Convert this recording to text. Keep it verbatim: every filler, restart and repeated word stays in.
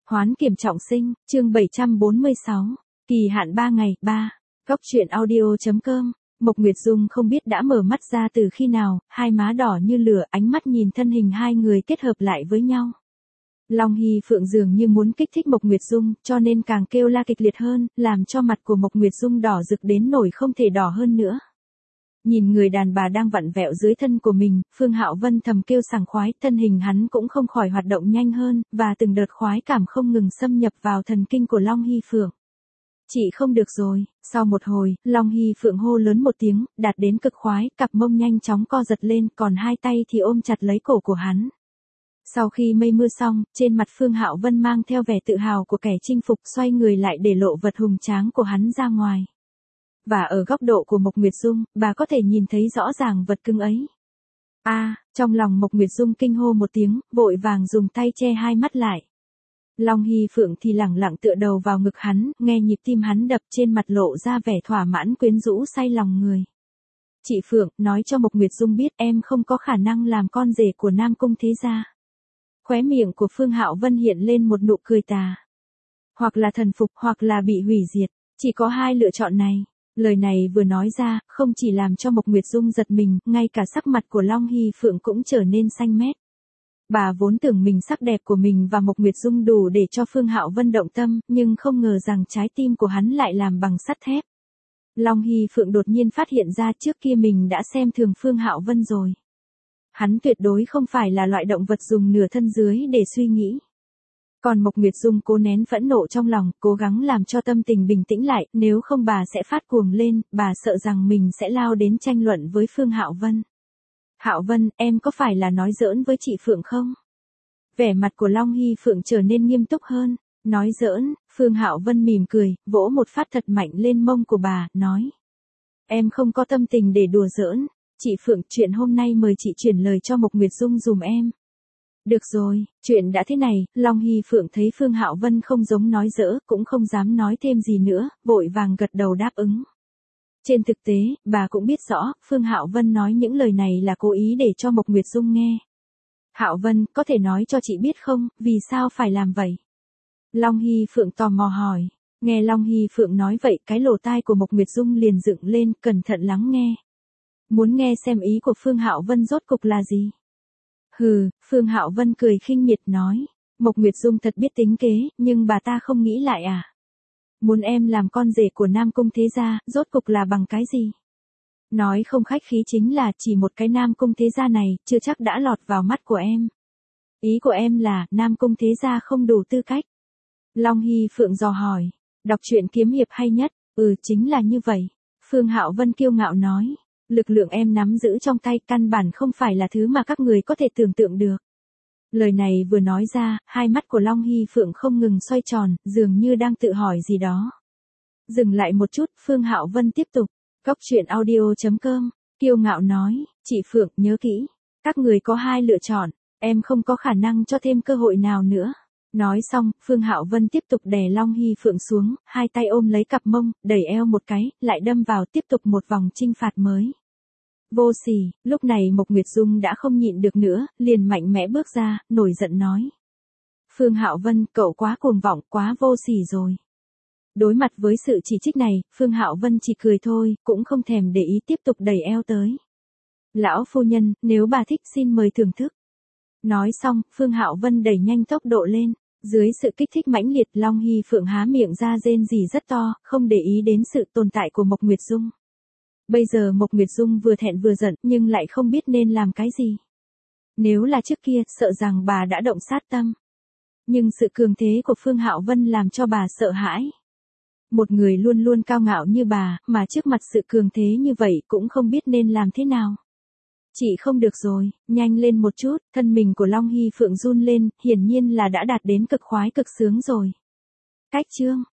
Hoán kiểm trọng sinh, chương bảy trăm bốn mươi sáu, kỳ hạn ba ngày, ba. Góc truyện audio.com, Mộc Nguyệt Dung không biết đã mở mắt ra từ khi nào, hai má đỏ như lửa, ánh mắt nhìn thân hình hai người kết hợp lại với nhau. Long Hy Phượng dường như muốn kích thích Mộc Nguyệt Dung, cho nên càng kêu la kịch liệt hơn, làm cho mặt của Mộc Nguyệt Dung đỏ rực đến nổi không thể đỏ hơn nữa. Nhìn người đàn bà đang vặn vẹo dưới thân của mình, Phương Hạo Vân thầm kêu sảng khoái, thân hình hắn cũng không khỏi hoạt động nhanh hơn, và từng đợt khoái cảm không ngừng xâm nhập vào thần kinh của Long Hy Phượng. Chị không được rồi, sau một hồi, Long Hy Phượng hô lớn một tiếng, đạt đến cực khoái, cặp mông nhanh chóng co giật lên, còn hai tay thì ôm chặt lấy cổ của hắn. Sau khi mây mưa xong, trên mặt Phương Hạo Vân mang theo vẻ tự hào của kẻ chinh phục, xoay người lại để lộ vật hùng tráng của hắn ra ngoài. Và ở góc độ của Mộc Nguyệt Dung, bà có thể nhìn thấy rõ ràng vật cưng ấy. A, à, trong lòng Mộc Nguyệt Dung kinh hô một tiếng, vội vàng dùng tay che hai mắt lại. Long Hy Phượng thì lẳng lặng tựa đầu vào ngực hắn, nghe nhịp tim hắn đập, trên mặt lộ ra vẻ thỏa mãn quyến rũ say lòng người. Chị Phượng, nói cho Mộc Nguyệt Dung biết em không có khả năng làm con rể của Nam Cung thế gia. Khóe miệng của Phương Hạo Vân hiện lên một nụ cười tà. Hoặc là thần phục, hoặc là bị hủy diệt, chỉ có hai lựa chọn này. Lời này vừa nói ra, không chỉ làm cho Mộc Nguyệt Dung giật mình, ngay cả sắc mặt của Long Hy Phượng cũng trở nên xanh mét. Bà vốn tưởng mình sắc đẹp của mình và Mộc Nguyệt Dung đủ để cho Phương Hạo Vân động tâm, nhưng không ngờ rằng trái tim của hắn lại làm bằng sắt thép. Long Hy Phượng đột nhiên phát hiện ra trước kia mình đã xem thường Phương Hạo Vân rồi. Hắn tuyệt đối không phải là loại động vật dùng nửa thân dưới để suy nghĩ. Còn Mộc Nguyệt Dung cố nén phẫn nộ trong lòng, cố gắng làm cho tâm tình bình tĩnh lại, nếu không bà sẽ phát cuồng lên, bà sợ rằng mình sẽ lao đến tranh luận với Phương Hạo Vân. Hạo Vân, em có phải là nói giỡn với chị Phượng không? Vẻ mặt của Long Hy Phượng trở nên nghiêm túc hơn. Nói giỡn, Phương Hạo Vân mỉm cười, vỗ một phát thật mạnh lên mông của bà, nói. Em không có tâm tình để đùa giỡn. Chị Phượng, chuyện hôm nay mời chị chuyển lời cho Mộc Nguyệt Dung dùm em. Được rồi, chuyện đã thế này, Long Hy Phượng thấy Phương Hạo Vân không giống nói giỡn, cũng không dám nói thêm gì nữa, vội vàng gật đầu đáp ứng. Trên thực tế, bà cũng biết rõ, Phương Hạo Vân nói những lời này là cố ý để cho Mộc Nguyệt Dung nghe. Hạo Vân, có thể nói cho chị biết không, vì sao phải làm vậy? Long Hy Phượng tò mò hỏi. Nghe Long Hy Phượng nói vậy, cái lỗ tai của Mộc Nguyệt Dung liền dựng lên, cẩn thận lắng nghe. Muốn nghe xem ý của Phương Hạo Vân rốt cục là gì? Hừ, Phương Hạo Vân cười khinh miệt nói. Mộc Nguyệt Dung thật biết tính kế, nhưng bà ta không nghĩ lại à? Muốn em làm con rể của Nam Cung thế gia, rốt cục là bằng cái gì? Nói không khách khí chính là chỉ một cái Nam Cung thế gia này, chưa chắc đã lọt vào mắt của em. Ý của em là, Nam Cung thế gia không đủ tư cách. Long Hy Phượng dò hỏi. Đọc truyện kiếm hiệp hay nhất, ừ chính là như vậy. Phương Hạo Vân kiêu ngạo nói. Lực lượng em nắm giữ trong tay căn bản không phải là thứ mà các người có thể tưởng tượng được. Lời này vừa nói ra, hai mắt của Long Hy Phượng không ngừng xoay tròn, dường như đang tự hỏi gì đó. Dừng lại một chút, Phương Hạo Vân tiếp tục. Góc truyện audio.com, kiêu ngạo nói, chị Phượng nhớ kỹ, các người có hai lựa chọn, em không có khả năng cho thêm cơ hội nào nữa. Nói xong, Phương Hạo Vân tiếp tục đè Long Hy Phượng xuống, hai tay ôm lấy cặp mông, đẩy eo một cái, lại đâm vào tiếp tục một vòng chinh phạt mới. Vô sỉ, lúc này Mộc Nguyệt Dung đã không nhịn được nữa, liền mạnh mẽ bước ra, nổi giận nói. Phương Hạo Vân, cậu quá cuồng vọng, quá vô sỉ rồi. Đối mặt với sự chỉ trích này, Phương Hạo Vân chỉ cười thôi, cũng không thèm để ý tiếp tục đẩy eo tới. Lão phu nhân, nếu bà thích xin mời thưởng thức. Nói xong, Phương Hạo Vân đẩy nhanh tốc độ lên. Dưới sự kích thích mãnh liệt, Long Hy Phượng há miệng ra rên rỉ rất to, không để ý đến sự tồn tại của Mộc Nguyệt Dung. Bây giờ Mộc Nguyệt Dung vừa thẹn vừa giận, nhưng lại không biết nên làm cái gì. Nếu là trước kia, sợ rằng bà đã động sát tâm. Nhưng sự cường thế của Phương Hạo Vân làm cho bà sợ hãi. Một người luôn luôn cao ngạo như bà, mà trước mặt sự cường thế như vậy cũng không biết nên làm thế nào. Chị không được rồi, nhanh lên một chút, thân mình của Long Hy Phượng run lên, hiển nhiên là đã đạt đến cực khoái cực sướng rồi. Cách chương